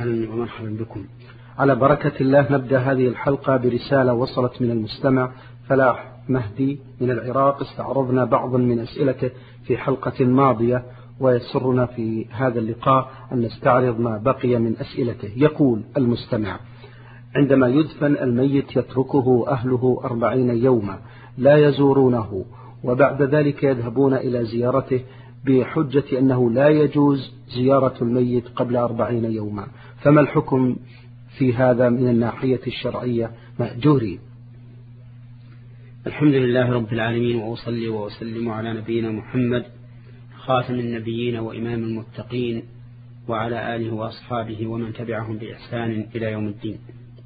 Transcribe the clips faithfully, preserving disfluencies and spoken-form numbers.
أهلا ومرحبا بكم. على بركة الله نبدأ هذه الحلقة برسالة وصلت من المستمع فلاح مهدي من العراق. استعرضنا بعضا من أسئلته في حلقة ماضية، ويسرنا في هذا اللقاء أن نستعرض ما بقي من أسئلته. يقول المستمع: عندما يدفن الميت يتركه أهله أربعين يوما لا يزورونه، وبعد ذلك يذهبون إلى زيارته بحجة أنه لا يجوز زيارة الميت قبل أربعين يوما، فما الحكم في هذا من الناحية الشرعية مأجورين؟ الحمد لله رب العالمين، وأصلي وأسلم على نبينا محمد خاتم النبيين وإمام المتقين، وعلى آله وأصحابه ومن تبعهم بإحسان إلى يوم الدين.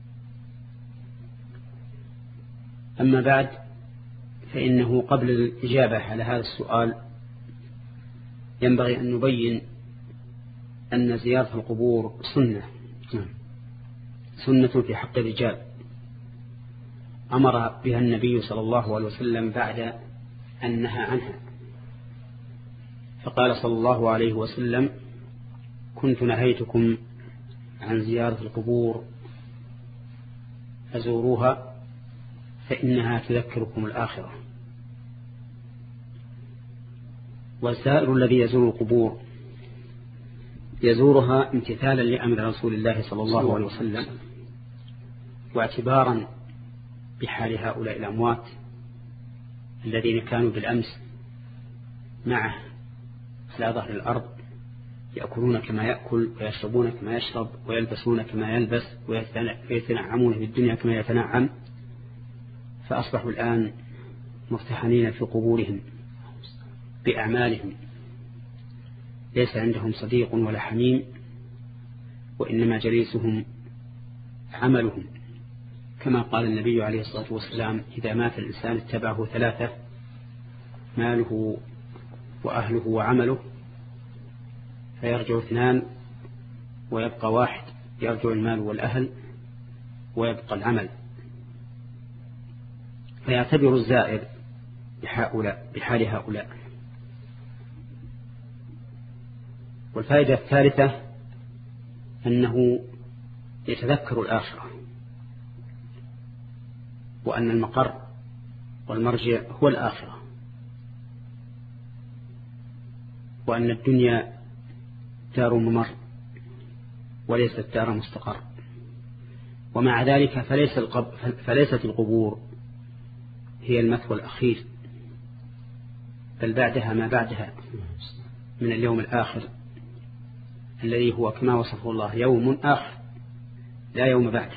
أما بعد، فإنه قبل الإجابة على هذا السؤال ينبغي أن نبين أن زيارة القبور سنة سنة في حق الرجال أمر بها النبي صلى الله عليه وسلم بعد أن نهى عنها، فقال صلى الله عليه وسلم: كنت نهيتكم عن زيارة القبور فزوروها فإنها تذكركم الآخرة. والسائر الذي يزور القبور يزورها امتثالا لأمر رسول الله صلى الله عليه وسلم، واعتبارا بحال هؤلاء الأموات الذين كانوا بالأمس معه على ظهر الأرض يأكلون كما يأكل ويشربون كما يشرب ويلبسون كما يلبس ويتنعمون في الدنيا كما يتنعم، فأصبحوا الآن مرتحنين في قبورهم بأعمالهم، ليس عندهم صديق ولا حميم، وإنما جليسهم عملهم، كما قال النبي عليه الصلاة والسلام: إذا مات الإنسان اتبعه ثلاثة: ماله وأهله وعمله، فيرجع اثنان ويبقى واحد، يرجع المال والأهل ويبقى العمل. فيعتبر الزائر بهؤلاء بحال هؤلاء. والفائدة الثالثة أنه يتذكر الآخرة، وأن المقر والمرجع هو الآخرة، وأن الدنيا دار ممر وليست دار مستقر. ومع ذلك فليس القب... فليست القبور هي المثوى الأخير، بل بعدها ما بعدها من اليوم الآخر الذي هو كما وصفه الله يوم آخر لا يوم بعده.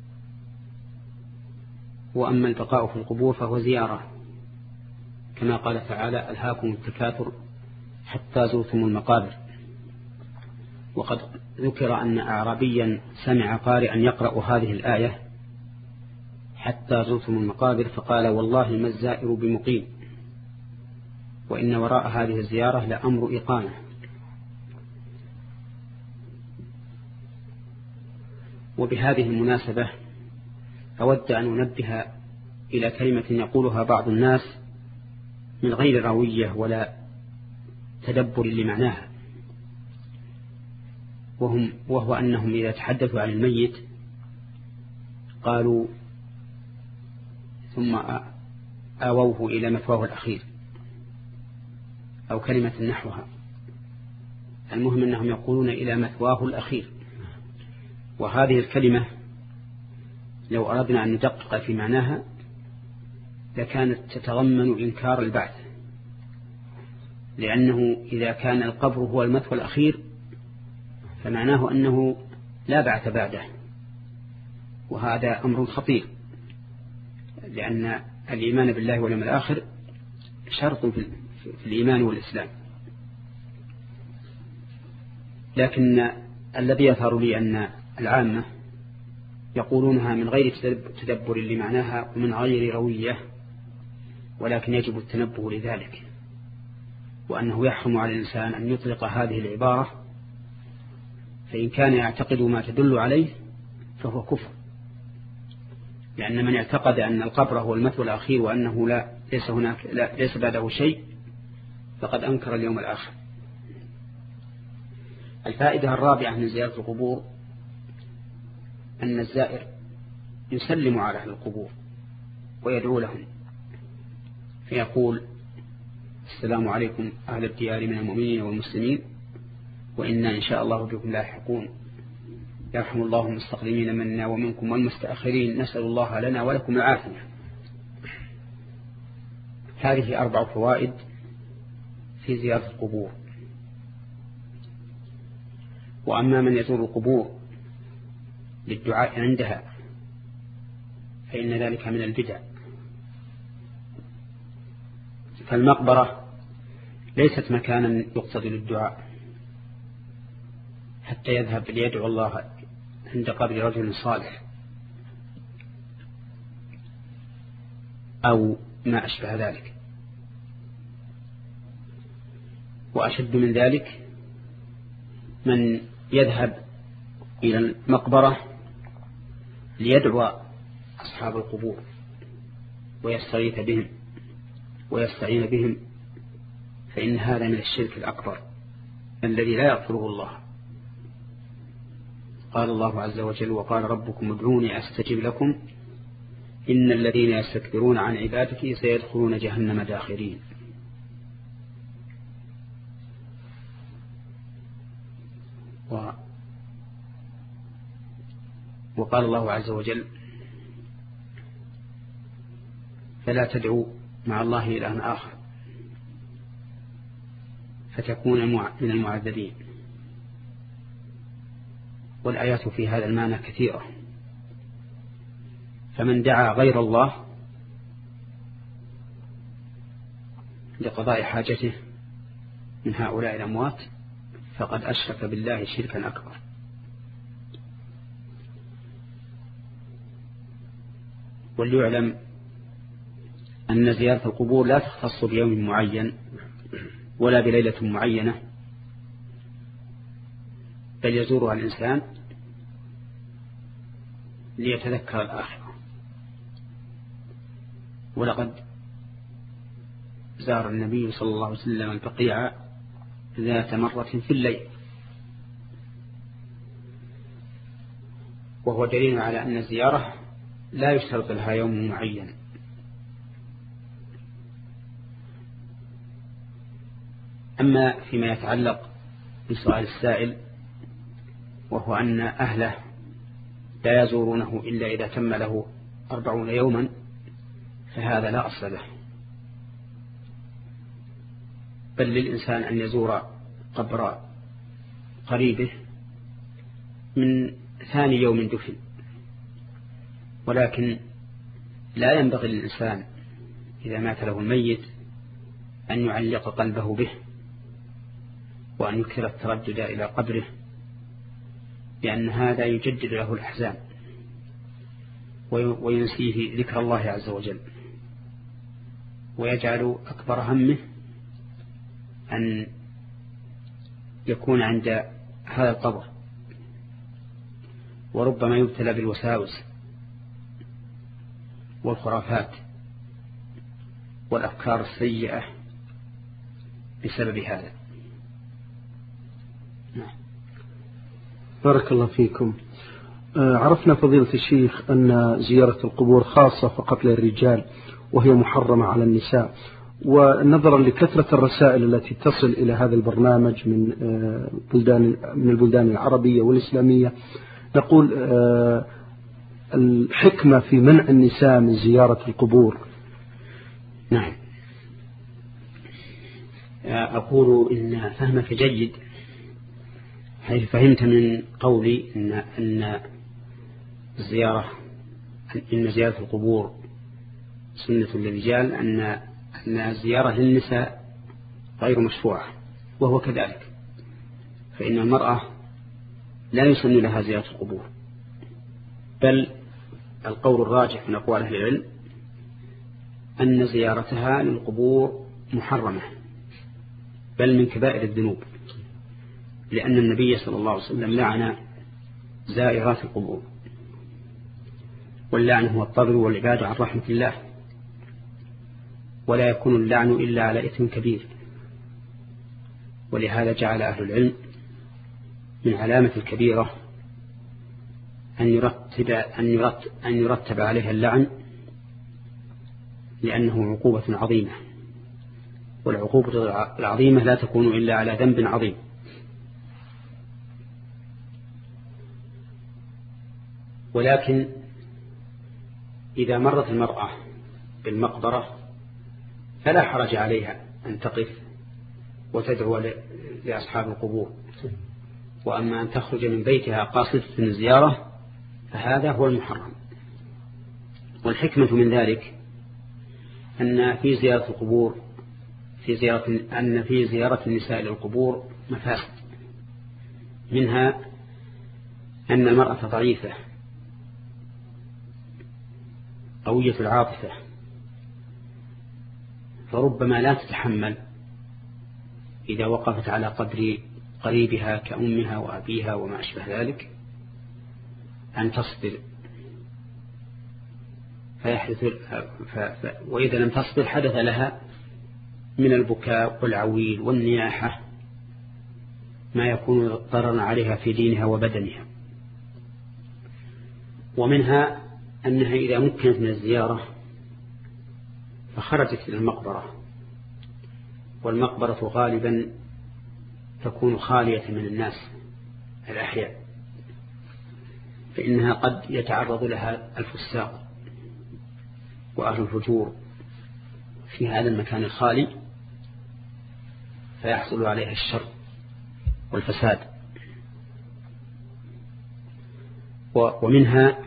وأما البقاء في القبور فهو زيارة، كما قال تعالى: ألهاكم التكاثر حتى زرتم المقابر. وقد ذكر أن أعرابيا سمع قارئا يقرأ هذه الآية: حتى زرتم المقابر، فقال: والله ما الزائر بمقيم، وإن وراء هذه الزيارة لأمر إقامة. وبهذه المناسبة أود أن أنبه إلى كلمة يقولها بعض الناس من غير روية ولا تدبر لمعناها، وهم وهو أنهم إذا تحدثوا عن الميت قالوا ثم آووه إلى مثواه الأخير، أو كلمة نحوها. المهم أنهم يقولون إلى مثواه الأخير، وهذه الكلمة لو أردنا أن ندقق في معناها لكانت تتضمن إنكار البعث، لأنه إذا كان القبر هو المثوى الأخير فمعناه أنه لا بعث بعده، وهذا أمر خطير، لأن الإيمان بالله واليوم الآخر شرط في الإيمان والإسلام. لكن الذي يظهر لي أن العامة يقولونها من غير تدبر لمعناها ومن غير روية، ولكن يجب التنبه لذلك، وأنه يحرم على الإنسان أن يطلق هذه العبارة، فإن كان يعتقد ما تدل عليه فهو كفر، لأن من اعتقد أن القبر هو المثوى الأخير وأنه لا ليس هناك لا ليس بعده شيء فقد أنكر اليوم الآخر. الفائدة الرابعة من زيارة القبور أن الزائر يسلم على أهل القبور ويدعو لهم فيقول السلام عليكم أهل الديار من المؤمنين والمسلمين وإنا إن شاء الله بكم لاحقون يرحم الله المستقدمين منا ومنكم والمستأخرين نسأل الله لنا ولكم العافية. هذه أربع فوائد في زيارة القبور. وأما من يزور القبور للدعاء عندها فإن ذلك من البدع. فالمقبرة ليست مكانا يقصد للدعاء حتى يذهب ليدعو الله عند قبر رجل صالح أو ما أشبه ذلك. وأشد من ذلك من يذهب إلى المقبرة ليدعو أصحاب القبور ويستغيث بهم ويستعين بهم، فإن هذا من الشرك الأكبر الذي لا يغفره الله. قال الله عز وجل وقال ربكم ادعوني أستجب لكم إن الذين يستكبرون عن عبادتي سيدخلون جهنم داخرين. و وقال الله عز وجل فلا تدعوا مع الله إلها آخر فتكون من المعذبين. والآيات في هذا المعنى كثيرة. فمن دعا غير الله لقضاء حاجته من هؤلاء الأموات فقد أشرك بالله شركا أكبر. وليعلم أن زيارة القبور لا تختص بيوم معين ولا بليلة معينة، بل يزورها الإنسان ليتذكر الآخرة. ولقد زار النبي صلى الله عليه وسلم البقيع ذات مرة في الليل، وهو دليل على أن الزيارة لا يشترط لها يوم معين. أما فيما يتعلق بسؤال السائل وهو أن أهله لا يزورونه إلا إذا تم له أربعون يوما، فهذا لا أصل له، بل للإنسان أن يزور قبر قريبه من ثاني يوم دفن. ولكن لا ينبغي للإنسان إذا مات له الميت أن يعلق قلبه به وأن يكثر التردد إلى قبره، لأن هذا يجدد له الأحزان وينسيه ذكر الله عز وجل، ويجعل أكبر همه أن يكون عند هذا القبر. وربما يبتلى بالوساوس والخرافات والأفكار السيئة بسبب هذا. بارك الله فيكم. عرفنا فضيلة الشيخ أن زيارة القبور خاصة فقط للرجال وهي محرمة على النساء، ونظرا لكثرة الرسائل التي تصل إلى هذا البرنامج من بلدان من البلدان العربية والإسلامية، نقول الحكمة في منع النساء من زيارة القبور. نعم، أقول إن فهمك جيد، حيث فهمت من قولي إن أن الزيارة إن زيارة القبور سنة للرجال، أن أن الزيارة للنساء غير مشروعة، وهو كذلك، فإن المرأة لا يسن لها زيارة القبور، بل القول الراجح من أقوال أهل العلم أن زيارتها للقبور محرمة، بل من كبائر الذنوب، لأن النبي صلى الله عليه وسلم لعن زائرات القبور، واللعن هو الطرد والعباد عن رحمة الله، ولا يكون اللعن إلا على إثم كبير. ولهذا جعل أهل العلم من علامة الكبيرة أن يرتب, أن يرتب, أن يرتب عليها اللعن، لأنه عقوبة عظيمة، والعقوبة العظيمة لا تكون إلا على ذنب عظيم. ولكن إذا مرت المرأة بالمقبرة فلا حرج عليها أن تقف وتدعو لأصحاب القبور، وأما أن تخرج من بيتها قاصدة الزيارة فهذا هو المحرم. والحكمة من ذلك أن في زيارة القبور في زيارة أن في زيارة النساء للقبور مفاسد، منها أن المرأة ضعيفة قوية العاطفة، فربما لا تتحمل إذا وقفت على قدر قريبها كأمها وأبيها وما أشبه ذلك أن تصبر، فيحدث ف... ف... وإذا لم تصبر حدث لها من البكاء والعويل والنياحة ما يكون ضررا عليها في دينها وبدنها. ومنها أنها إذا مكنت من الزيارة فخرجت إلى المقبرة، والمقبرة غالبا تكون خالية من الناس الأحياء، فإنها قد يتعرض لها الفساق وأهل الفجور في هذا المكان الخالي، فيحصل عليها الشر والفساد. ومنها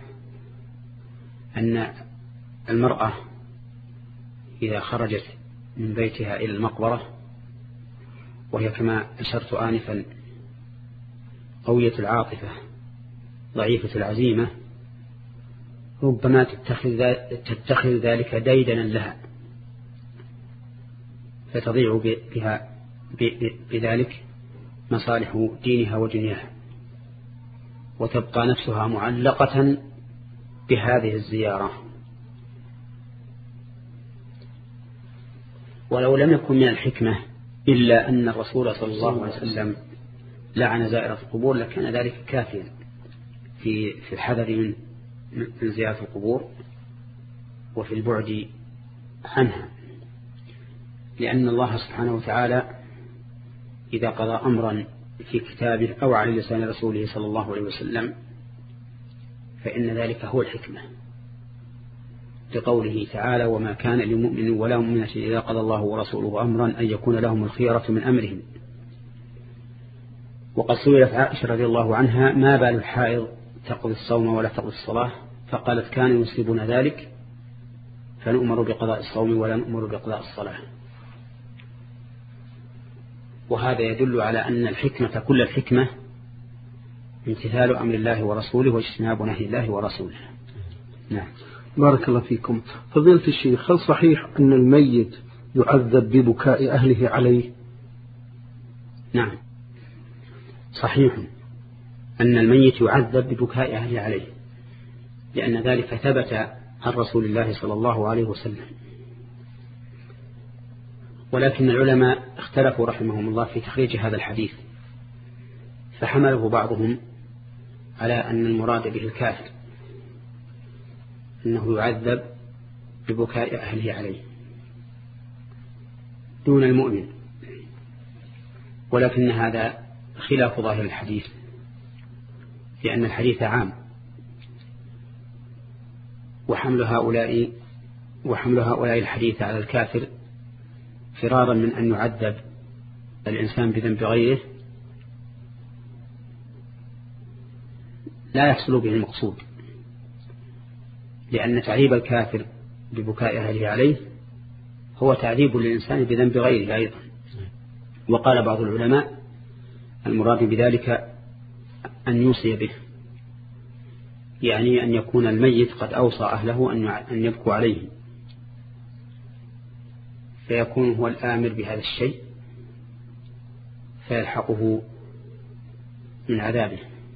أن المرأة إذا خرجت من بيتها إلى المقبرة وهي كما أشرت آنفا قوية العاطفة ضعيفة العزيمة، ربما تتخذ, تتخذ ذلك ديدنا لها، فتضيع بها بذلك مصالح دينها ودنياها، وتبقى نفسها معلقة بهذه الزيارة. ولو لم يكن من الحكمة إلا أن الرسول صلى الله عليه وسلم لعن زائرة القبور لكان ذلك كافيا في في الحذر من من زيارة القبور وفي البعد عنها، لأن الله سبحانه وتعالى إذا قضى أمرا في كتابه أو على لسان رسوله صلى الله عليه وسلم فإن ذلك هو الحكمة، لقوله تعالى: وما كان لمؤمن ولا مؤمنة إذا قضى الله ورسوله أمرا أن يكون لهم الخيرة من أمرهم. وقد سئلت عائشة رضي الله عنها: ما بال الحائض تقضي الصوم ولا تقضي الصلاة؟ فقالت: كان يصيبنا ذلك فنؤمر بقضاء الصوم ولا نؤمر بقضاء الصلاة. وهذا يدل على أن الحكمة كل الحكمة امتثال أمر الله ورسوله واجتناب نهي الله ورسوله. نعم. بارك الله فيكم. فضيلة الشيخ، هل صحيح أن الميت يعذب ببكاء أهله عليه؟ نعم، صحيح أن الميت يعذب ببكاء أهله عليه، لأن ذلك ثبت عن رسول الله صلى الله عليه وسلم. ولكن العلماء اختلفوا رحمهم الله في تخريج هذا الحديث، فحمله بعضهم على أن المراد به الكافر، أنه يعذب ببكاء أهله عليه دون المؤمن، ولكن هذا خلاف ظاهر الحديث، لأن الحديث عام، وحمل هؤلاء وحمل هؤلاء الحديث على الكافر فرارا من أن يعذب الإنسان بذنب غيره لا يحصل به المقصود، لأن تعذيب الكافر ببكاء أهله عليه هو تعذيب للإنسان بذنب غيره أيضا. وقال بعض العلماء المراد بذلك أن يوصي به، يعني أن يكون الميت قد أوصى أهله أن يبكوا عليه، فيكون هو الآمر بهذا الشيء فيلحقه من عذابه.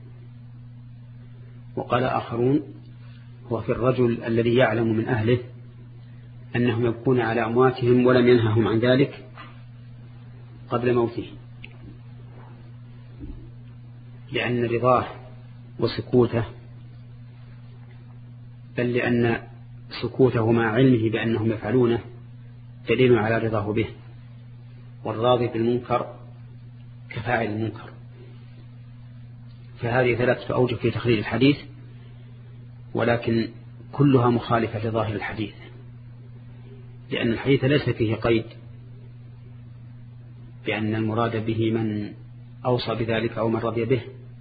وقال آخرون هو في الرجل الذي يعلم من أهله أنهم يبكون على أمواتهم ولم ينههم عن ذلك قبل موته، لأن رضاه وسكوته بل لأن سكوته مع علمه بأنهم يفعلونه دليل على رضاه به، والراضي بالمنكر كفاعل المنكر. فهذه ثلاثة أوجه في تخريج الحديث، ولكن كلها مخالفة لظاهر الحديث، لأن الحديث ليس فيه قيد بأن المراد به من أوصى بذلك أو من رضي به،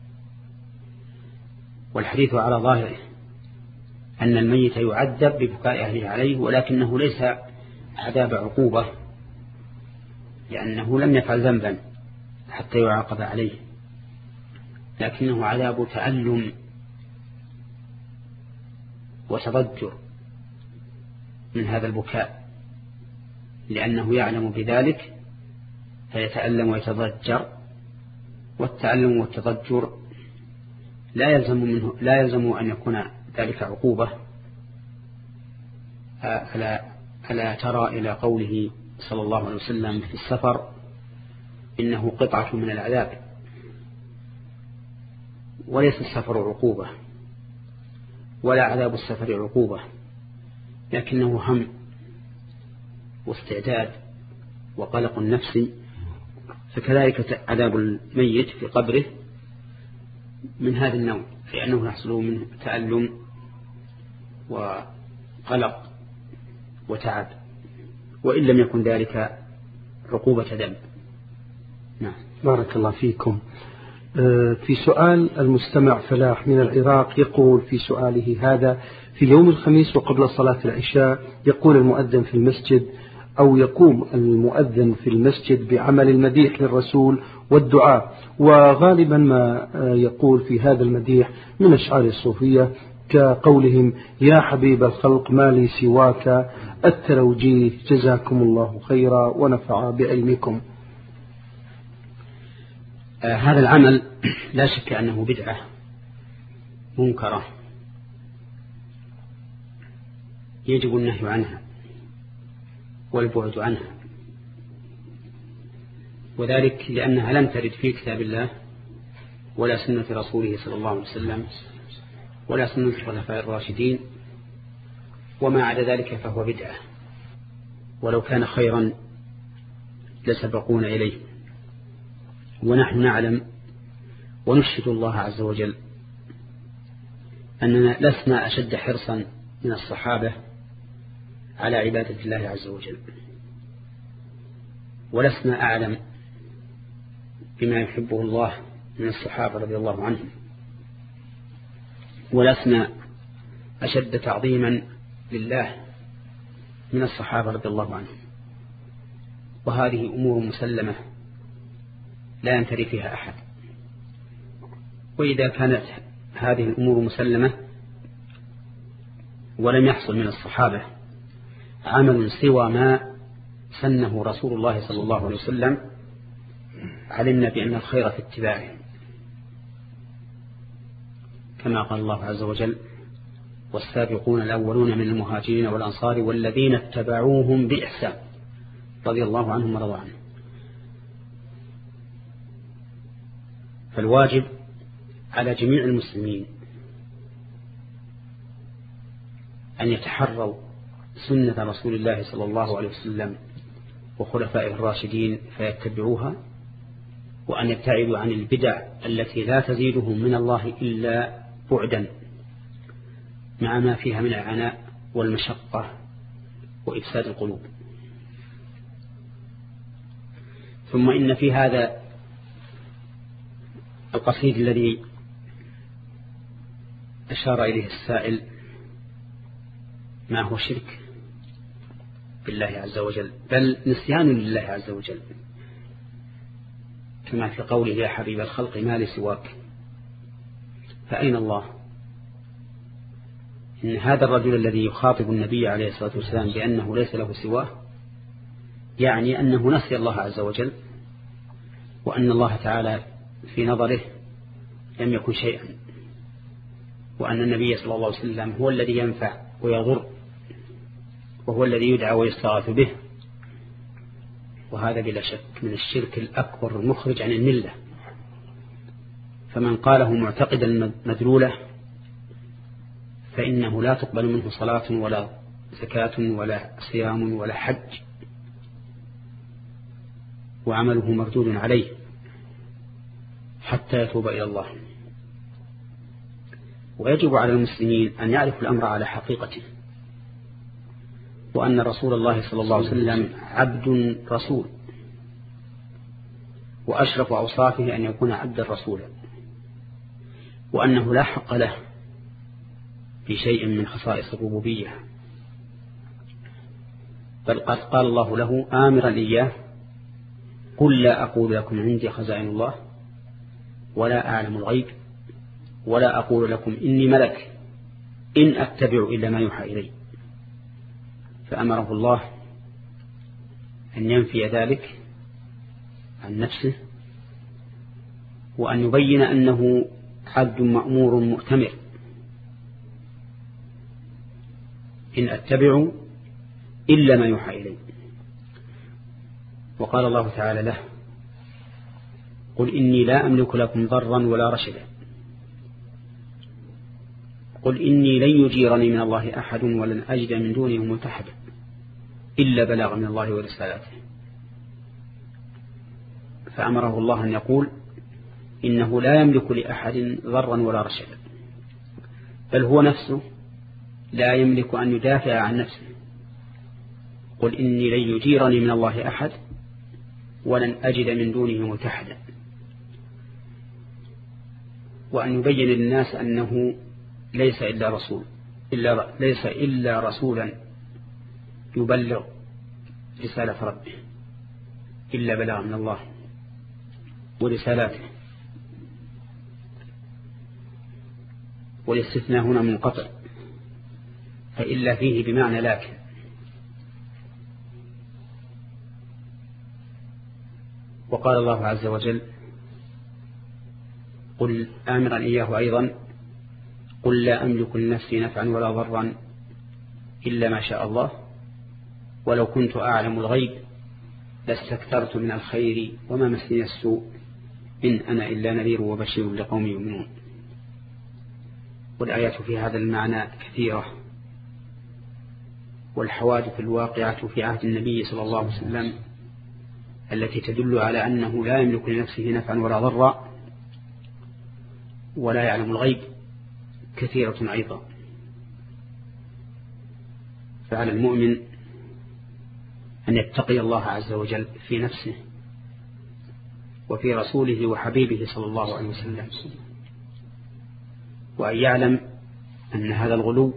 والحديث على ظاهره أن الميت يعذب ببكاء أهله عليه، ولكنه ليس عذاب عقوبة، لأنه لم يفعل ذنبا حتى يعاقب عليه، لكنه عذاب تألم وتضجر من هذا البكاء، لأنه يعلم بذلك فيتألم ويتضجر، والتألم والتضجر لا يلزم منه لا يلزم أن يكون ذلك عقوبة. ألا, ألا ترى إلى قوله صلى الله عليه وسلم في السفر إنه قطعة من العذاب، وليس السفر عقوبة ولا عذاب السفر عقوبة، لكنه هم واستعداد وقلق نفسي. فكذلك عذاب الميت في قبره من هذا النوع، لأنه يحصل منه تألم وقلق وتعب، وإن لم يكن ذلك عقوبة ذنب. نعم. بارك الله فيكم. في سؤال المستمع فلاح من العراق يقول في سؤاله هذا: في يوم الخميس وقبل صلاة العشاء يقول المؤذن في المسجد أو يقوم المؤذن في المسجد بعمل المديح للرسول والدعاء، وغالبا ما يقول في هذا المديح من أشعار الصوفية كقولهم: يا حبيب الخلق ما لي سواك، التلوجيه جزاكم الله خيرا ونفع بعلمكم. آه هذا العمل لا شك أنه بدعة منكرة يجب النهي عنها والبعد عنها، وذلك لأنها لم ترد في كتاب الله ولا سنة رسوله صلى الله عليه وسلم ولا سنة الخلفاء الراشدين، وما عدا ذلك فهو بدعة، ولو كان خيرا لسبقون إليه. ونحن نعلم ونشهد الله عز وجل أننا لسنا أشد حرصا من الصحابة على عبادة الله عز وجل، ولسنا أعلم بما يحبه الله من الصحابة رضي الله عنهم، ولسنا أشد تعظيما لله من الصحابة رضي الله عنهم. وهذه أمور مسلمة لا ينتري فيها أحد. وإذا كانت هذه الأمور مسلمة ولم يحصل من الصحابة عمل سوى ما سنه رسول الله صلى الله عليه وسلم، علمنا بأن الخير في اتباعه، كما قال الله عز وجل: والسابقون الأولون من المهاجرين والأنصار والذين اتبعوهم بإحسان رضي الله عنهم ورضوا عنهم. فالواجب على جميع المسلمين أن يتحروا سنة رسول الله صلى الله عليه وسلم وخلفائه الراشدين فيتبعوها، وأن يبتعدوا عن البدع التي لا تزيدهم من الله إلا بعدا، مع ما فيها من العناء والمشقة وإفساد القلوب. ثم إن في هذا القصيد الذي أشار إليه السائل ما هو شرك بالله عز وجل، بل نسيان لله عز وجل، كما في قوله: يا حبيب الخلق ما لي سواك. فأين الله؟ إن هذا الرجل الذي يخاطب النبي عليه الصلاة والسلام بأنه ليس له سواه يعني أنه نسي الله عز وجل، وأن الله تعالى في نظره لم يكن شيئا، وأن النبي صلى الله عليه وسلم هو الذي ينفع ويضر، وهو الذي يدعى ويستغاث به. وهذا بلا شك من الشرك الأكبر المخرج عن الملة. فمن قاله معتقدا مدلوله فإنه لا تقبل منه صلاة ولا زكاة ولا صيام ولا حج، وعمله مردود عليه حتى يتوب إلى الله. ويجب على المسلمين أن يعرفوا الأمر على حقيقته، وأن رسول الله صلى الله عليه وسلم عبد رسول، وأشرف أوصافه أن يكون عبدا رسولا، وأنه لا حق له في شيء من خصائص الربوبية، بل قد قال الله له آمرا إياه: قل لا أقول لكم عندي خزائن الله ولا أعلم الغيب ولا أقول لكم إني ملك إن أتبع إلا ما يوحى إلي. فأمره الله أن ينفي ذلك عن نفسه، وأن يبين أنه عبد مأمور مؤتمر، إن أتبع إلا ما يوحى إلي. وقال الله تعالى له: قل إني لا أملك لكم ضرا ولا رشدا، قل إني لن يجيرني من الله أحد ولن أجد من دونه ملتحدا إلا بلاغ من الله ورسالاته. فأمره الله أن يقول إنه لا يملك لأحد ضرا ولا رشدا، بل هو نفسه لا يملك أن يدافع عن نفسه. قل إني لن يجيرني من الله أحد ولن أجد من دونه ملتحدا. وأن يبين للناس أنه ليس إلا رسول إلا ليس إلا رسولا يبلغ رسالة ربه إلا بلاغ من الله ورسالاته. والاستثناء هنا منقطع، فإلا فيه بمعنى لكن. وقال الله عز وجل: قل آمرا إياه أيضا: قل لا أملك لنفسي نفعا ولا ضرا إلا ما شاء الله ولو كنت أعلم الغيب لاستكثرت من الخير وما مسني السوء إن أنا إلا نذير وبشير لقوم يؤمنون. والآيات في هذا المعنى كثيرة، والحوادث الواقعة في عهد النبي صلى الله عليه وسلم التي تدل على أنه لا يملك لنفسه نفعا ولا ضرا ولا يعلم الغيب كثيرة أيضا. فعلى المؤمن أن يتقي الله عز وجل في نفسه وفي رسوله وحبيبه صلى الله عليه وسلم، وأن يعلم أن هذا الغلو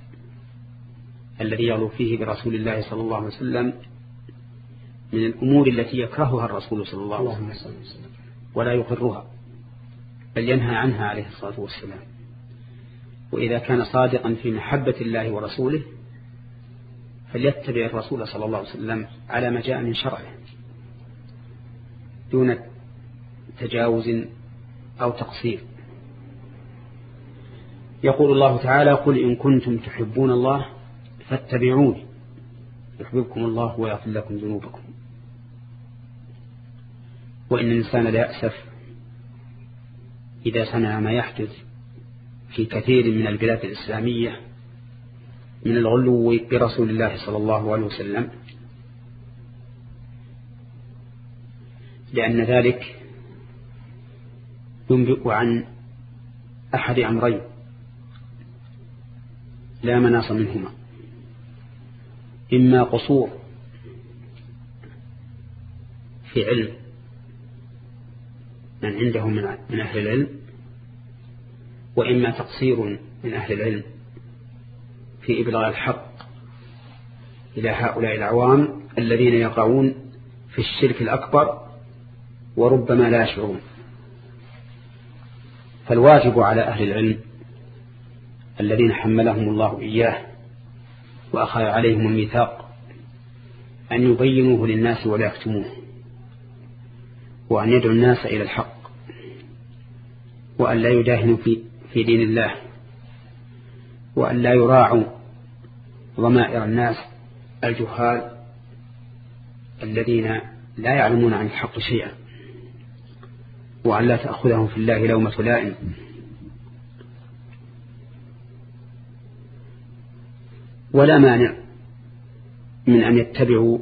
الذي يغلو فيه برسول الله صلى الله عليه وسلم من الأمور التي يكرهها الرسول صلى الله عليه وسلم ولا يقرها، بل ينهى عنها عليه الصلاة والسلام. وإذا كان صادقا في محبة الله ورسوله فليتبع الرسول صلى الله عليه وسلم على ما جاء من شرعه دون تجاوز أو تقصير. يقول الله تعالى: قل إن كنتم تحبون الله فاتبعوني يحببكم الله ويغفر لكم ذنوبكم. وإن الإنسان لا يأسف إذا سمع ما يحدث في كثير من البلاد الإسلامية من الغلو برسول الله صلى الله عليه وسلم، لأن ذلك ينبئ عن أحد أمرين لا مناص منهما: إما قصور في علم من عنده من أهل العلم، وإما تقصير من أهل العلم في إبلاغ الحق إلى هؤلاء العوام الذين يقعون في الشرك الأكبر وربما لا يشعرون. فالواجب على أهل العلم الذين حملهم الله إياه وأخذ عليهم الميثاق أن يبينوه للناس ولا يكتموه، وأن يدعو الناس إلى الحق، وأن لا يداهنوا في, في دين الله، وأن لا يراعوا ضمائر الناس الجهال الذين لا يعلمون عن الحق شيئا، وأن لا تأخذهم في الله لومة لائم. ولا مانع من أن يتبعوا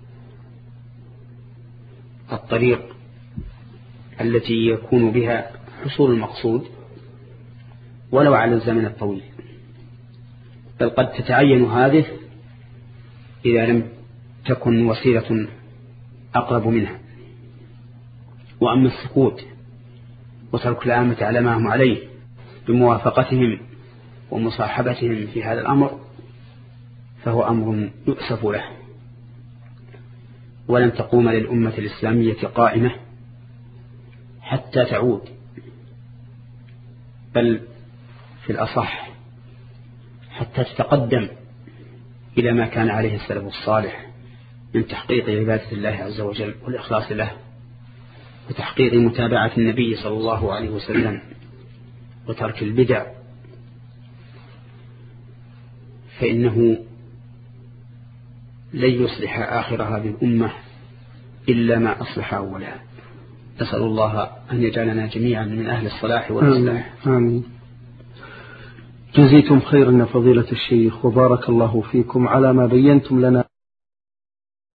الطريق التي يكون بها حصول المقصود ولو على الزمن الطويل، بل قد تتعين هذه إذا لم تكن وسيلة أقرب منها. وأما السكوت وترك العامة على ما هم عليه بموافقتهم ومصاحبتهم في هذا الأمر فهو أمر يؤسف له، ولن تقوم للأمة الإسلامية قائمة حتى تعود، بل في الأصح حتى تتقدم إلى ما كان عليه السلف الصالح من تحقيق عبادة الله عز وجل والإخلاص له، وتحقيق متابعة النبي صلى الله عليه وسلم، وترك البدع، فإنه لن يصلح آخر هذه الأمة إلا ما أصلح أولها. نسأل الله أن يجعلنا جميعا من أهل الصلاح والإصلاح. آمين. جزيتم خيرا فضيلة الشيخ، وبارك الله فيكم على ما بينتم لنا